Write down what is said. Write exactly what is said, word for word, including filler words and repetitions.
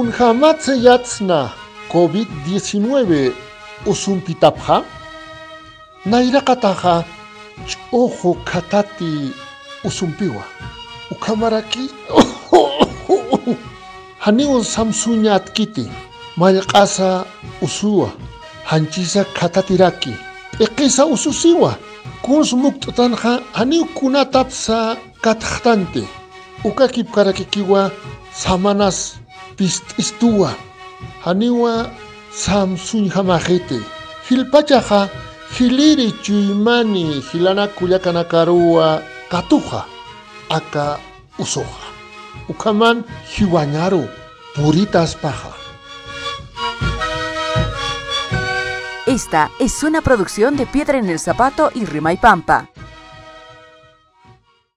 Kunhamatse yatsna COVID diecinueve usumpitapha nairakataha ojo katati usumpiwa ukamaraki haniun samsuñat kiti malqasa usua hanchisa katatiraki eqisa ususiwa kuns mukt'tanqa haniu kunatatsa katqtante ukakip karakikiwa samanas pististua haniwa samsuñ hamajete hilpachaqa hiliri chuymani hilana kullakanakaruwa katuja aka usoja ukaman hiwañaru puritas paja. Esta es una producción de Piedra en el Zapato y Rima y Pampa.